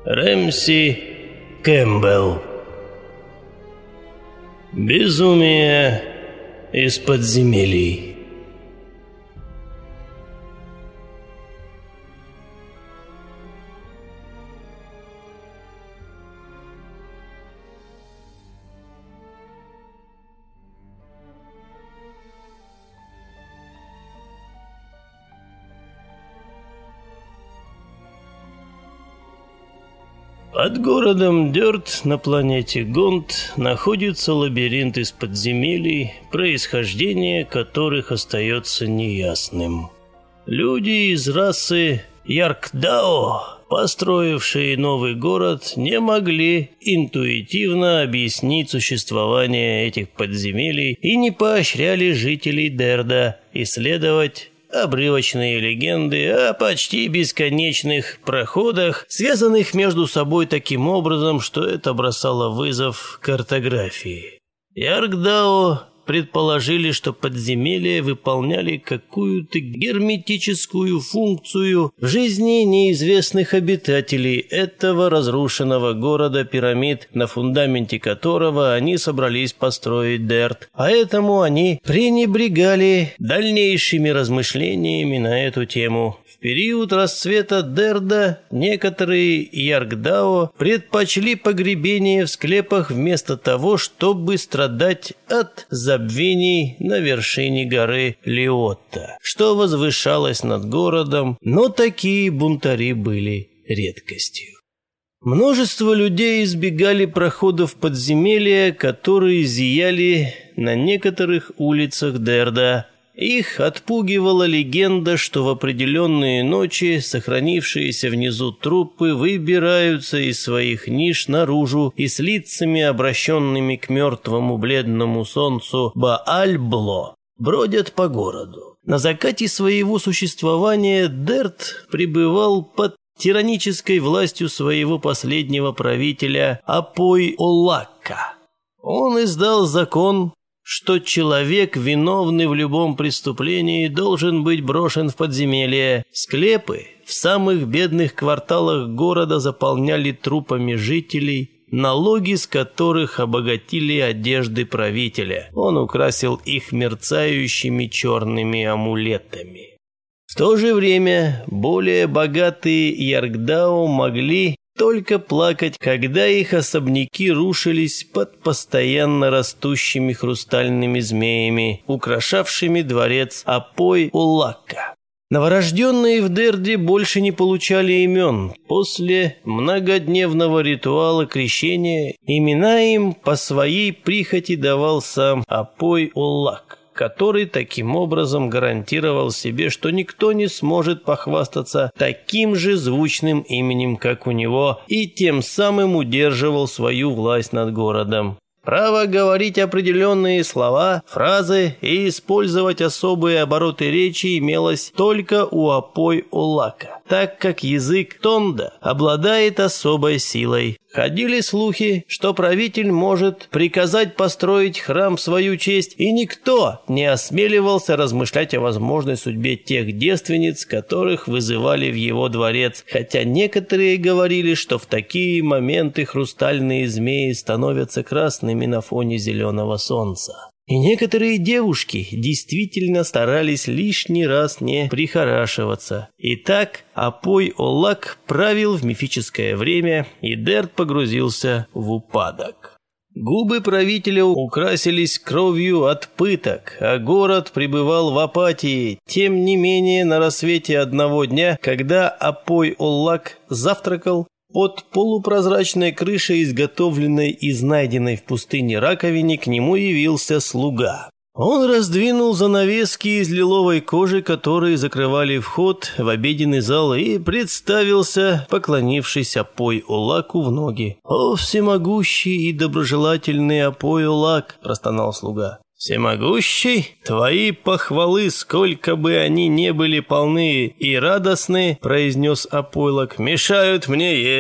Рэмси Кэмпбелл. Безумие из подземелий. Под городом Дёрт на планете Гонт находится лабиринт из подземелий, происхождение которых остается неясным. Люди из расы Яркдао, построившие новый город, не могли интуитивно объяснить существование этих подземелий и не поощряли жителей Дерда исследовать обрывочные легенды о почти бесконечных проходах, связанных между собой таким образом, что это бросало вызов картографии. Яркдао предположили, что подземелья выполняли какую-то герметическую функцию в жизни неизвестных обитателей этого разрушенного города-пирамид, на фундаменте которого они собрались построить Дерт. Поэтому они пренебрегали дальнейшими размышлениями на эту тему. В период расцвета Дерда некоторые Яркдао предпочли погребение в склепах вместо того, чтобы страдать от забвений на вершине горы Лиотта, что возвышалось над городом, но такие бунтари были редкостью. Множество людей избегали проходов подземелья, которые зияли на некоторых улицах Дерда. Их отпугивала легенда, что в определенные ночи сохранившиеся внизу трупы выбираются из своих ниш наружу и с лицами, обращенными к мертвому бледному солнцу Бааль-Бло, бродят по городу. На закате своего существования Дерт пребывал под тиранической властью своего последнего правителя Апой-Олакка. Он издал закон, что человек, виновный в любом преступлении, должен быть брошен в подземелье. Склепы в самых бедных кварталах города заполняли трупами жителей, налоги с которых обогатили одежды правителя. Он украсил их мерцающими черными амулетами. В то же время более богатые Яркдао могли только плакать, когда их особняки рушились под постоянно растущими хрустальными змеями, украшавшими дворец Апой-Олакка. Новорожденные в Дерде больше не получали имен. После многодневного ритуала крещения имена им по своей прихоти давал сам Апой-Олак, который таким образом гарантировал себе, что никто не сможет похвастаться таким же звучным именем, как у него, и тем самым удерживал свою власть над городом. Право говорить определенные слова, фразы и использовать особые обороты речи имелось только у Апой-Олака, так как язык Тонда обладает особой силой. Ходили слухи, что правитель может приказать построить храм в свою честь, и никто не осмеливался размышлять о возможной судьбе тех девственниц, которых вызывали в его дворец, хотя некоторые говорили, что в такие моменты хрустальные змеи становятся красными на фоне зеленого солнца. И некоторые девушки действительно старались лишний раз не прихорашиваться. Итак, Апой-Олак правил в мифическое время, и Дерт погрузился в упадок. Губы правителя украсились кровью от пыток, а город пребывал в апатии. Тем не менее, на рассвете одного дня, когда Апой-Олак завтракал, под полупрозрачной крышей, изготовленной из найденной в пустыне раковины, к нему явился слуга. Он раздвинул занавески из лиловой кожи, которые закрывали вход в обеденный зал, и представился, поклонившись Апой-Олаку в ноги. «О, всемогущий и доброжелательный Апой-Олак!» – простонал слуга. «Всемогущий, твои похвалы, сколько бы они ни были полны и радостны, — произнес Апой-Олак, — мешают мне есть.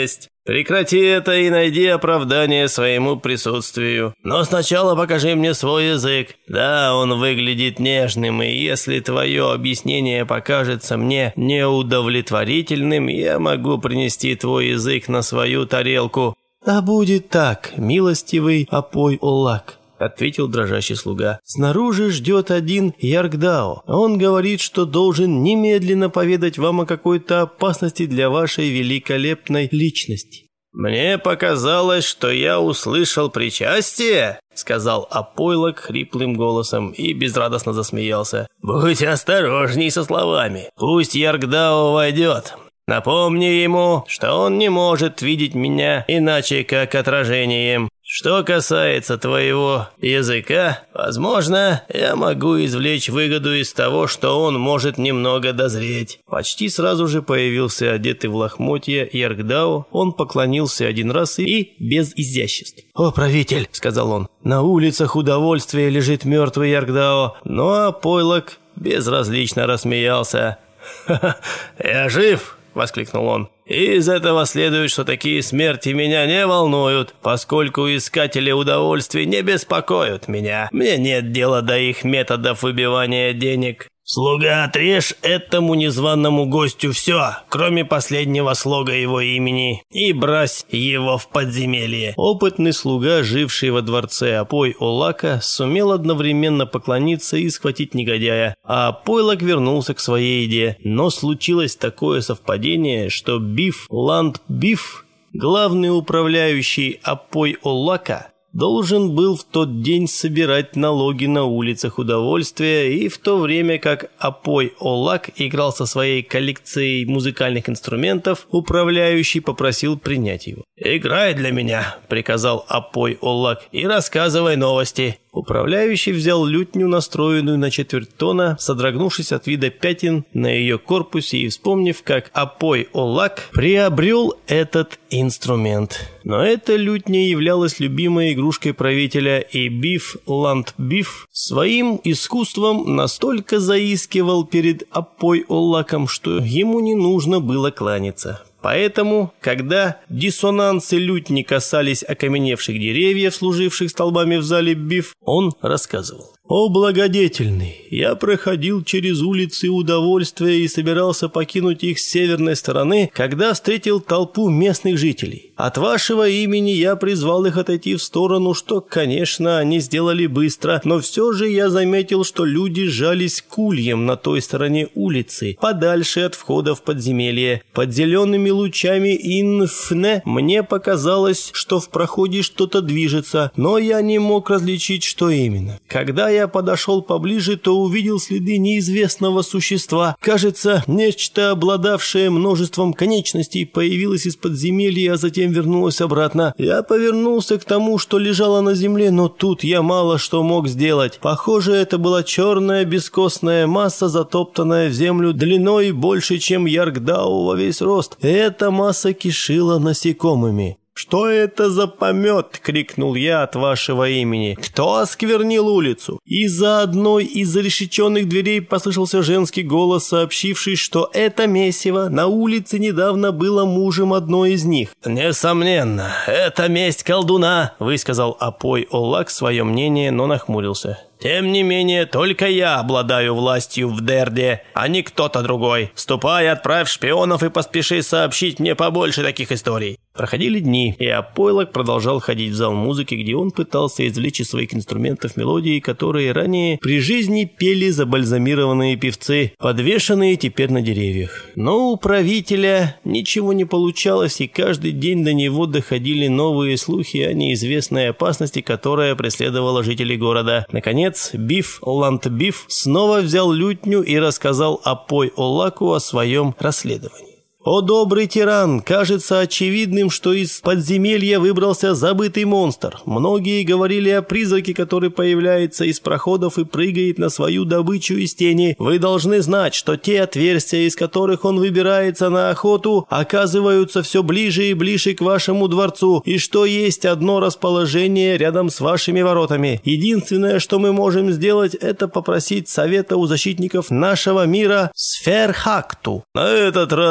Прекрати это и найди оправдание своему присутствию. Но сначала покажи мне свой язык. Да, он выглядит нежным, и если твое объяснение покажется мне неудовлетворительным, я могу принести твой язык на свою тарелку». «Да будет так, милостивый Апой-Олак», — ответил дрожащий слуга. «Снаружи ждет один Яргдао. Он говорит, что должен немедленно поведать вам о какой-то опасности для вашей великолепной личности». «Мне показалось, что я услышал причастие», — сказал Апойлок хриплым голосом и безрадостно засмеялся. «Будь осторожней со словами. Пусть Яргдао войдет. Напомни ему, что он не может видеть меня иначе, как отражением. Что касается твоего языка, возможно, я могу извлечь выгоду из того, что он может немного дозреть». Почти сразу же появился одетый в лохмотья Яргдао. Он поклонился один раз и без изяществ. «О, правитель», — сказал он, — «на улицах удовольствия лежит мертвый Яргдао». Но Апойлок безразлично рассмеялся. «Ха-ха, я жив!» — воскликнул он. «И из этого следует, что такие смерти меня не волнуют, поскольку искатели удовольствий не беспокоят меня. Мне нет дела до их методов выбивания денег. Слуга, отрежь этому незваному гостю все, кроме последнего слога его имени, и брось его в подземелье». Опытный слуга, живший во дворце Апой-Олака, сумел одновременно поклониться и схватить негодяя, а Апойлок вернулся к своей еде. Но случилось такое совпадение, что Биф Ланд Биф, главный управляющий Апой-Олака, должен был в тот день собирать налоги на улицах удовольствия, и в то время как Апой-Олак играл со своей коллекцией музыкальных инструментов, управляющий попросил принять его. «Играй для меня», — приказал Апой-Олак, — «и рассказывай новости». Управляющий взял лютню, настроенную на четверть тона, содрогнувшись от вида пятен на ее корпусе и вспомнив, как Апой-Олак приобрел этот инструмент. Но эта лютня являлась любимой игрушкой правителя, и Биф Ланд Биф своим искусством настолько заискивал перед Апой-Олаком, что ему не нужно было кланяться. Поэтому, когда диссонансы лютни касались окаменевших деревьев, служивших столбами в зале Биф, он рассказывал. «О, благодетельный, я проходил через улицы удовольствия и собирался покинуть их с северной стороны, когда встретил толпу местных жителей. От вашего имени я призвал их отойти в сторону, что, конечно, они сделали быстро, но все же я заметил, что люди сжались к ульям на той стороне улицы, подальше от входа в подземелье. Под зелеными лучами инфне мне показалось, что в проходе что-то движется, но я не мог различить, что именно. Когда я подошел поближе, то увидел следы неизвестного существа. Кажется, нечто, обладавшее множеством конечностей, появилось из подземелья, а затем вернулось обратно. Я повернулся к тому, что лежало на земле, но тут я мало что мог сделать. Похоже, это была черная бескостная масса, затоптанная в землю длиной больше, чем Яргдао во весь рост. Эта масса кишила насекомыми. «Что это за помет?» — крикнул я от вашего имени. «Кто осквернил улицу?» Из-за одной из зарешеченных дверей послышался женский голос, сообщивший, что это месиво на улице недавно было мужем одной из них. «Несомненно, это месть колдуна», — высказал Апой-Олак свое мнение, но нахмурился. «Тем не менее, только я обладаю властью в Дерде, а не кто-то другой. Ступай, отправь шпионов и поспеши сообщить мне побольше таких историй». Проходили дни, и Апойлок продолжал ходить в зал музыки, где он пытался извлечь из своих инструментов мелодии, которые ранее при жизни пели забальзамированные певцы, подвешенные теперь на деревьях. Но у правителя ничего не получалось, и каждый день до него доходили новые слухи о неизвестной опасности, которая преследовала жителей города. Наконец, Биф Ланд Биф снова взял лютню и рассказал Апой-Олаку о своем расследовании. «О, добрый тиран, кажется очевидным, что из подземелья выбрался забытый монстр. Многие говорили о призраке, который появляется из проходов и прыгает на свою добычу из тени. Вы должны знать, что те отверстия, из которых он выбирается на охоту, оказываются все ближе и ближе к вашему дворцу, и что есть одно расположение рядом с вашими воротами. Единственное, что мы можем сделать, это попросить совета у защитников нашего мира Сферхакту. На этот раз твоя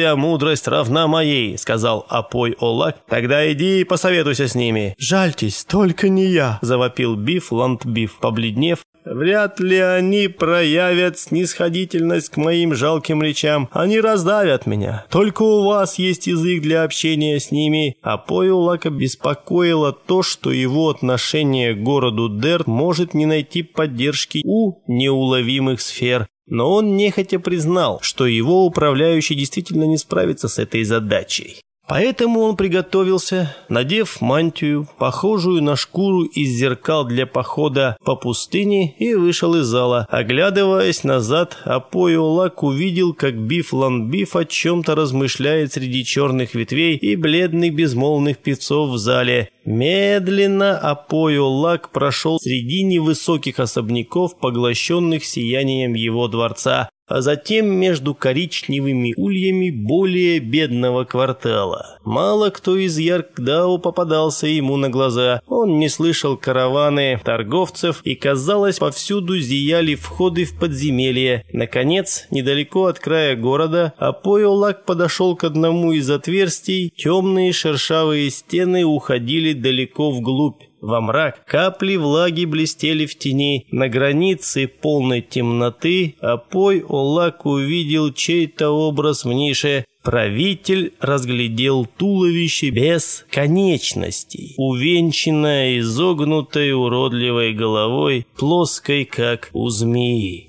твоя мудрость равна моей», — сказал Апой-Олак. «Тогда иди и посоветуйся с ними». «Жальтесь, только не я», — завопил Биф-Ланд-Биф, побледнев. «Вряд ли они проявят снисходительность к моим жалким речам. Они раздавят меня. Только у вас есть язык для общения с ними». Апой-Олака беспокоило то, что его отношение к городу Дерт может не найти поддержки у неуловимых сфер. Но он нехотя признал, что его управляющий действительно не справится с этой задачей. Поэтому он приготовился, надев мантию, похожую на шкуру из зеркал для похода по пустыне, и вышел из зала. Оглядываясь назад, Апой-Олак увидел, как Биф-Ланд-Биф о чем-то размышляет среди черных ветвей и бледных безмолвных певцов в зале. Медленно Апой-Олак прошел среди невысоких особняков, поглощенных сиянием его дворца, а затем между коричневыми ульями более бедного квартала. Мало кто из Яркдау попадался ему на глаза. Он не слышал караваны торговцев, и, казалось, повсюду зияли входы в подземелье. Наконец, недалеко от края города, Апой-Олак подошел к одному из отверстий. Темные шершавые стены уходили далеко вглубь. Во мрак капли влаги блестели в тени. На границе полной темноты Апой-Олак увидел чей-то образ в нише. Правитель разглядел туловище без конечностей, увенчанное изогнутой уродливой головой, плоской, как у змеи.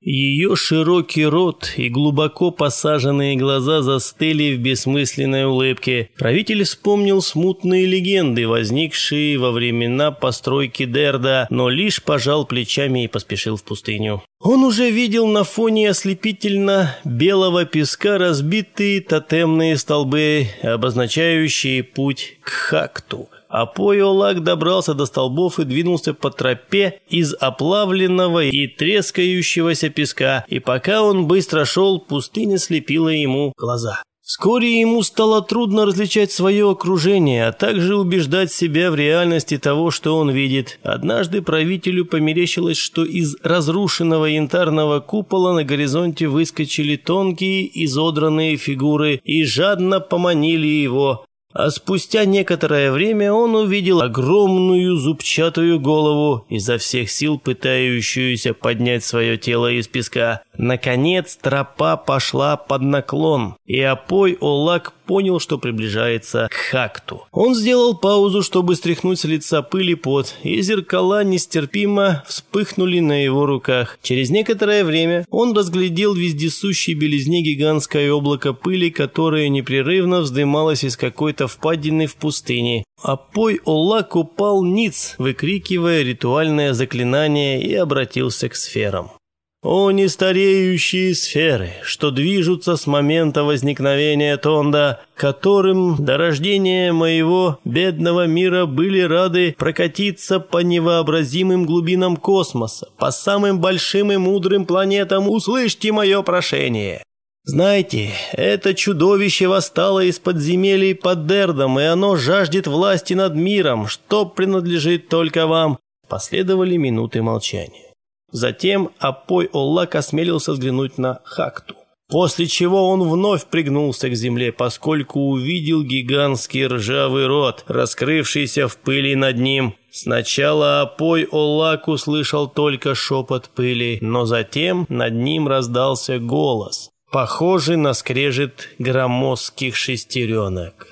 Ее широкий рот и глубоко посаженные глаза застыли в бессмысленной улыбке. Правитель вспомнил смутные легенды, возникшие во времена постройки Дерда, но лишь пожал плечами и поспешил в пустыню. Он уже видел на фоне ослепительно белого песка разбитые тотемные столбы, обозначающие путь к Хакту. Апой-Олак добрался до столбов и двинулся по тропе из оплавленного и трескающегося песка, и пока он быстро шел, пустыня слепила ему глаза. Вскоре ему стало трудно различать свое окружение, а также убеждать себя в реальности того, что он видит. Однажды правителю померещилось, что из разрушенного янтарного купола на горизонте выскочили тонкие изодранные фигуры и жадно поманили его. А спустя некоторое время он увидел огромную зубчатую голову, изо всех сил пытающуюся поднять свое тело из песка. Наконец тропа пошла под наклон, и Апой-Олак понял, что приближается к Хакту. Он сделал паузу, чтобы стряхнуть с лица пыль и пот, и зеркала нестерпимо вспыхнули на его руках. Через некоторое время он разглядел в вездесущей белизне гигантское облако пыли, которое непрерывно вздымалось из какой-то впадины в пустыне. Апой-Олак упал ниц, выкрикивая ритуальное заклинание, и обратился к сферам. «О нестареющие сферы, что движутся с момента возникновения Тонда, которым до рождения моего бедного мира были рады прокатиться по невообразимым глубинам космоса, по самым большим и мудрым планетам, услышьте мое прошение! Знайте, это чудовище восстало из подземелий под Дердом, и оно жаждет власти над миром, что принадлежит только вам». Последовали минуты молчания. Затем Апой-Олак осмелился взглянуть на Хакту, после чего он вновь пригнулся к земле, поскольку увидел гигантский ржавый рот, раскрывшийся в пыли над ним. Сначала Апой-Олак услышал только шепот пыли, но затем над ним раздался голос, похожий на скрежет громоздких шестеренок.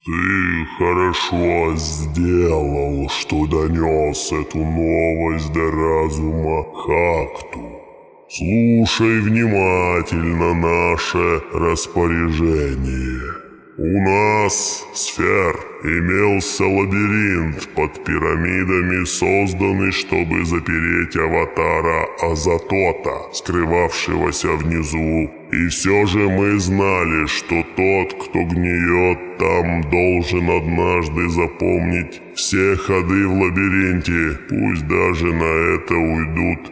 «Ты хорошо сделал, что донес эту новость до разума Хакту. Слушай внимательно наше распоряжение. У нас, сфер, имелся лабиринт под пирамидами, созданный, чтобы запереть аватара Азатота, скрывавшегося внизу. И все же мы знали, что тот, кто гниет там, должен однажды запомнить все ходы в лабиринте, пусть даже на это уйдут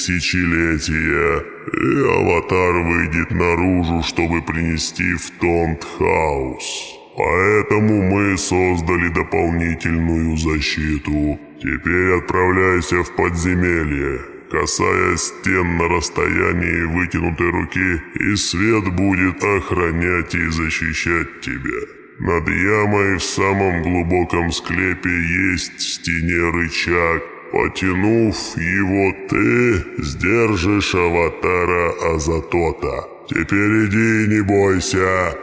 тысячелетия, и аватар выйдет наружу, чтобы принести в Тонд хаос. Поэтому мы создали дополнительную защиту. Теперь отправляйся в подземелье. касаясь стен на расстоянии вытянутой руки, и свет будет охранять и защищать тебя. Над ямой в самом глубоком склепе есть в стене рычаг. Потянув его, ты сдержишь аватара Азатота. Теперь иди, не бойся».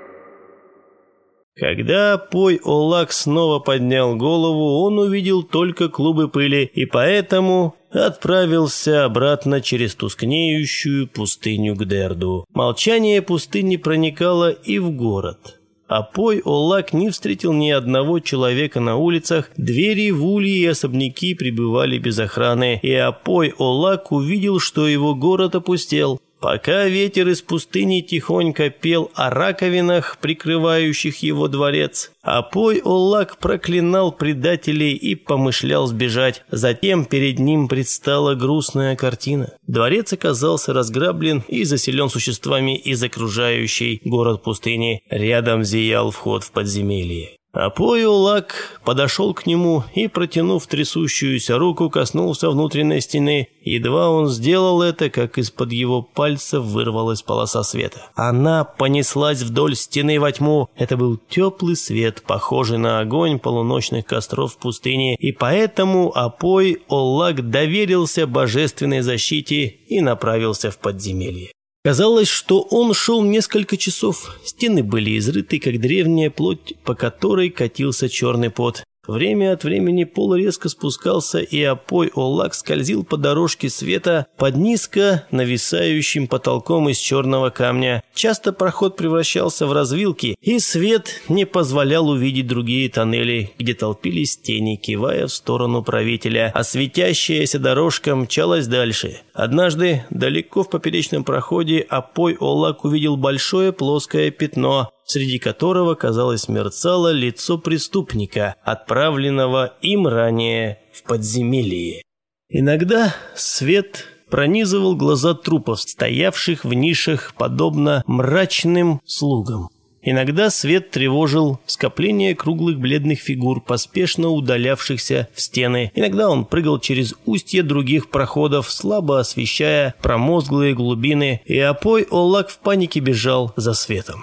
Когда Апой-Олак снова поднял голову, он увидел только клубы пыли и поэтому отправился обратно через тускнеющую пустыню к Дерду. Молчание пустыни проникало и в город. Апой-Олак не встретил ни одного человека на улицах, двери в ульи и особняки пребывали без охраны, и Апой-Олак увидел, что его город опустел. Пока ветер из пустыни тихонько пел о раковинах, прикрывающих его дворец, Апой-Олак проклинал предателей и помышлял сбежать. Затем перед ним предстала грустная картина. Дворец оказался разграблен и заселен существами из окружающей город пустыни. Рядом зиял вход в подземелье. Апой-Олак подошел к нему и, протянув трясущуюся руку, коснулся внутренней стены. Едва он сделал это, как из-под его пальцев вырвалась полоса света. Она понеслась вдоль стены во тьму. Это был теплый свет, похожий на огонь полуночных костров в пустыне, и поэтому Апой-Олак доверился божественной защите и направился в подземелье. Казалось, что он шел несколько часов. Стены были изрыты, как древняя плоть, по которой катился черный пот. Время от времени пол резко спускался, и Апой-Олак скользил по дорожке света под низко нависающим потолком из черного камня. Часто проход превращался в развилки, и свет не позволял увидеть другие тоннели, где толпились тени, кивая в сторону правителя, а светящаяся дорожка мчалась дальше. Однажды, далеко в поперечном проходе, Апой-Олак увидел большое плоское пятно, среди которого, казалось, мерцало лицо преступника, отправленного им ранее в подземелье. Иногда свет пронизывал глаза трупов, стоявших в нишах, подобно мрачным слугам. Иногда свет тревожил скопление круглых бледных фигур, поспешно удалявшихся в стены. Иногда он прыгал через устья других проходов, слабо освещая промозглые глубины, и Апой-Олак в панике бежал за светом.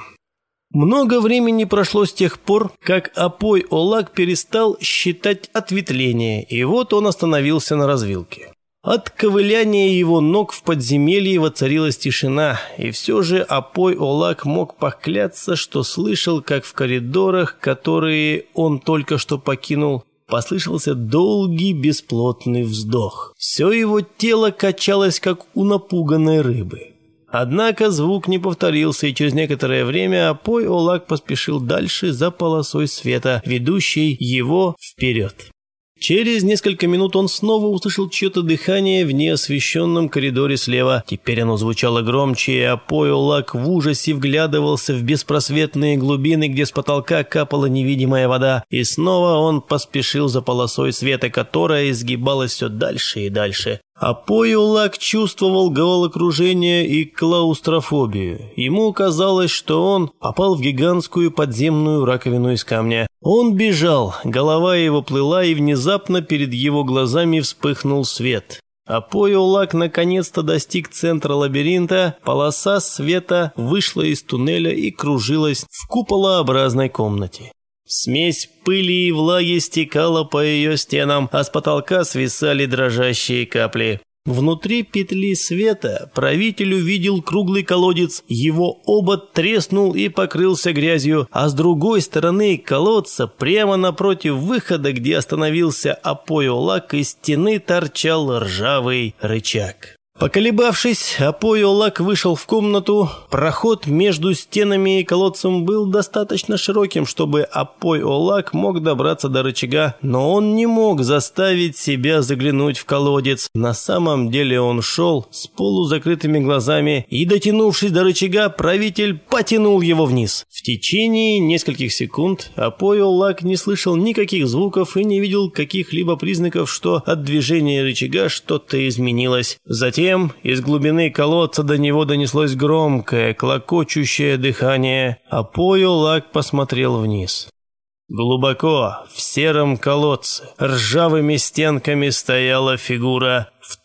Много времени прошло с тех пор, как Апой-Олак перестал считать ответвления, и вот он остановился на развилке. От ковыляния его ног в подземелье воцарилась тишина, и все же Апой-Олак мог поклясться, что слышал, как в коридорах, которые он только что покинул, послышался долгий бесплотный вздох. Все его тело качалось, как у напуганной рыбы. Однако звук не повторился, и через некоторое время Апой-Олак поспешил дальше за полосой света, ведущей его вперед. Через несколько минут он снова услышал чье-то дыхание в неосвещенном коридоре слева. Теперь оно звучало громче, и Апой-Олак в ужасе вглядывался в беспросветные глубины, где с потолка капала невидимая вода. И снова он поспешил за полосой света, которая изгибалась все дальше и дальше. Апой-Олак чувствовал головокружение и клаустрофобию. Ему казалось, что он попал в гигантскую подземную раковину из камня. Он бежал, голова его плыла, и внезапно перед его глазами вспыхнул свет. Апой-Олак наконец-то достиг центра лабиринта, полоса света вышла из туннеля и кружилась в куполообразной комнате. Смесь пыли и влаги стекала по ее стенам, а с потолка свисали дрожащие капли. Внутри петли света правитель увидел круглый колодец, его обод треснул и покрылся грязью, а с другой стороны колодца, прямо напротив выхода, где остановился Апой-Олак, из стены торчал ржавый рычаг. Поколебавшись, Апой-Олак вышел в комнату. Проход между стенами и колодцем был достаточно широким, чтобы Апой-Олак мог добраться до рычага, но он не мог заставить себя заглянуть в колодец. На самом деле он шел с полузакрытыми глазами, и, дотянувшись до рычага, правитель потянул его вниз. В течение нескольких секунд Апой-Олак не слышал никаких звуков и не видел каких-либо признаков, что от движения рычага что-то изменилось. Затем из глубины колодца до него донеслось громкое, клокочущее дыхание. Апой-Олак посмотрел вниз. Глубоко, в сером колодце, ржавыми стенками стояла фигура в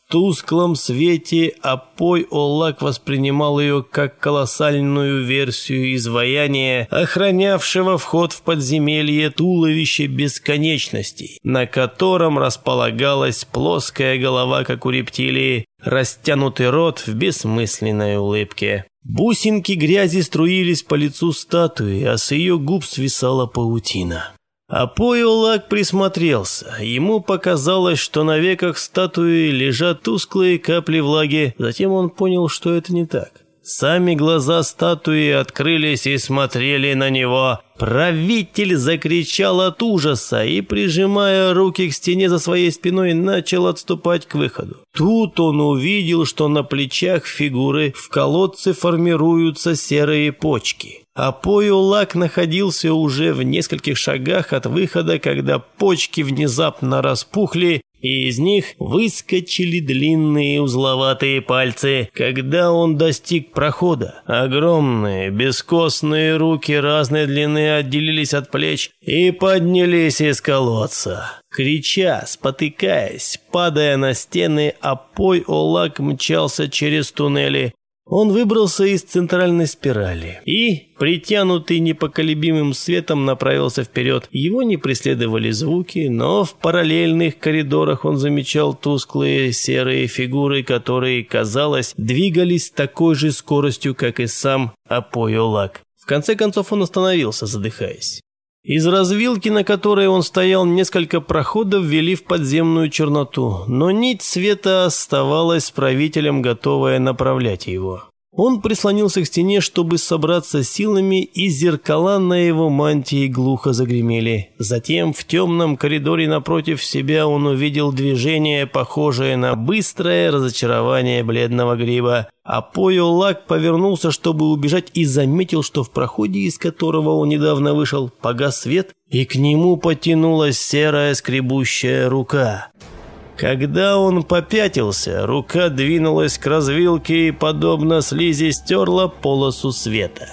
тусклом свете Апой-Олак воспринимал ее как колоссальную версию изваяния, охранявшего вход в подземелье туловище бесконечностей, на котором располагалась плоская голова, как у рептилии, растянутый рот в бессмысленной улыбке. Бусинки грязи струились по лицу статуи, а с ее губ свисала паутина. Апой-Олак присмотрелся. Ему показалось, что на веках статуи лежат тусклые капли влаги. Затем он понял, что это не так. Сами глаза статуи открылись и смотрели на него. Правитель закричал от ужаса и, прижимая руки к стене за своей спиной, начал отступать к выходу. Тут он увидел, что на плечах фигуры в колодце формируются серые почки. Апой-Олак находился уже в нескольких шагах от выхода, когда почки внезапно распухли, и из них выскочили длинные узловатые пальцы. Когда он достиг прохода, огромные бескостные руки разной длины отделились от плеч и поднялись из колодца. Крича, спотыкаясь, падая на стены, Апой-Олак мчался через туннели. Он выбрался из центральной спирали и, притянутый непоколебимым светом, направился вперед. Его не преследовали звуки, но в параллельных коридорах он замечал тусклые серые фигуры, которые, казалось, двигались с такой же скоростью, как и сам Апой-Олак. В конце концов он остановился, задыхаясь. Из развилки, на которой он стоял, несколько проходов вели в подземную черноту, но нить света оставалась с правителем, готовая направлять его. Он прислонился к стене, чтобы собраться силами, и зеркала на его мантии глухо загремели. Затем в темном коридоре напротив себя он увидел движение, похожее на быстрое разочарование бледного гриба. Апой-Олак повернулся, чтобы убежать, и заметил, что в проходе, из которого он недавно вышел, погас свет, и к нему потянулась серая скребущая рука. Когда он попятился, рука двинулась к развилке и, подобно слизи, стерла полосу света.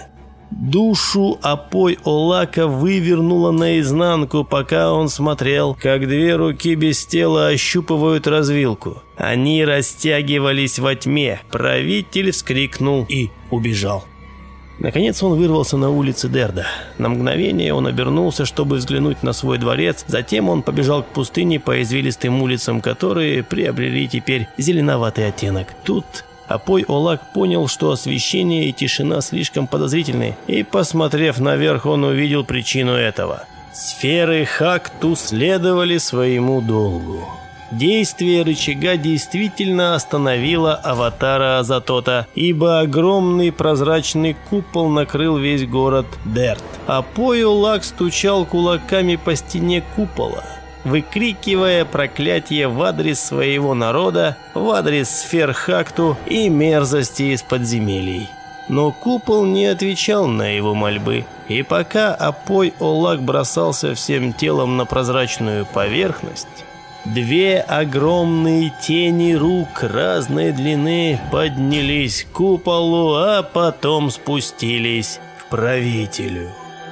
Душу Апой-Олака вывернуло наизнанку, пока он смотрел, как две руки без тела ощупывают развилку. Они растягивались во тьме. Правитель вскрикнул и убежал. Наконец он вырвался на улицы Дерда. На мгновение он обернулся, чтобы взглянуть на свой дворец. Затем он побежал к пустыне по извилистым улицам, которые приобрели теперь зеленоватый оттенок. Тут Апой-Олак понял, что освещение и тишина слишком подозрительны, и, посмотрев наверх, он увидел причину этого. Сферы Хакту следовали своему долгу. Действие рычага действительно остановило аватара Азатота, ибо огромный прозрачный купол накрыл весь город Дерд. Апой-Олак стучал кулаками по стене купола, выкрикивая проклятие в адрес своего народа, в адрес сфер Хакту и мерзости из подземелий. Но купол не отвечал на его мольбы, и пока Апой-Олак бросался всем телом на прозрачную поверхность, две огромные тени рук разной длины поднялись к куполу, а потом спустились к правителю.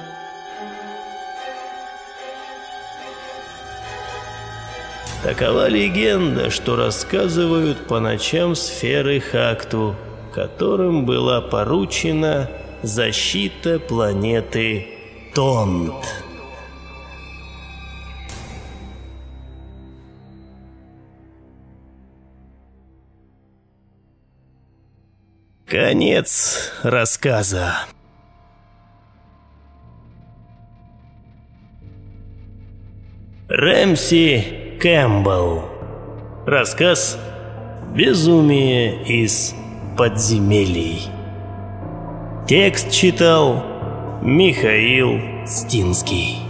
Такова легенда, что рассказывают по ночам сферы Хакту, которым была поручена защита планеты Тонт. Конец рассказа. Рэмси Кэмпбелл. Рассказ «Безумие из подземелий». Текст читал Михаил Стинский.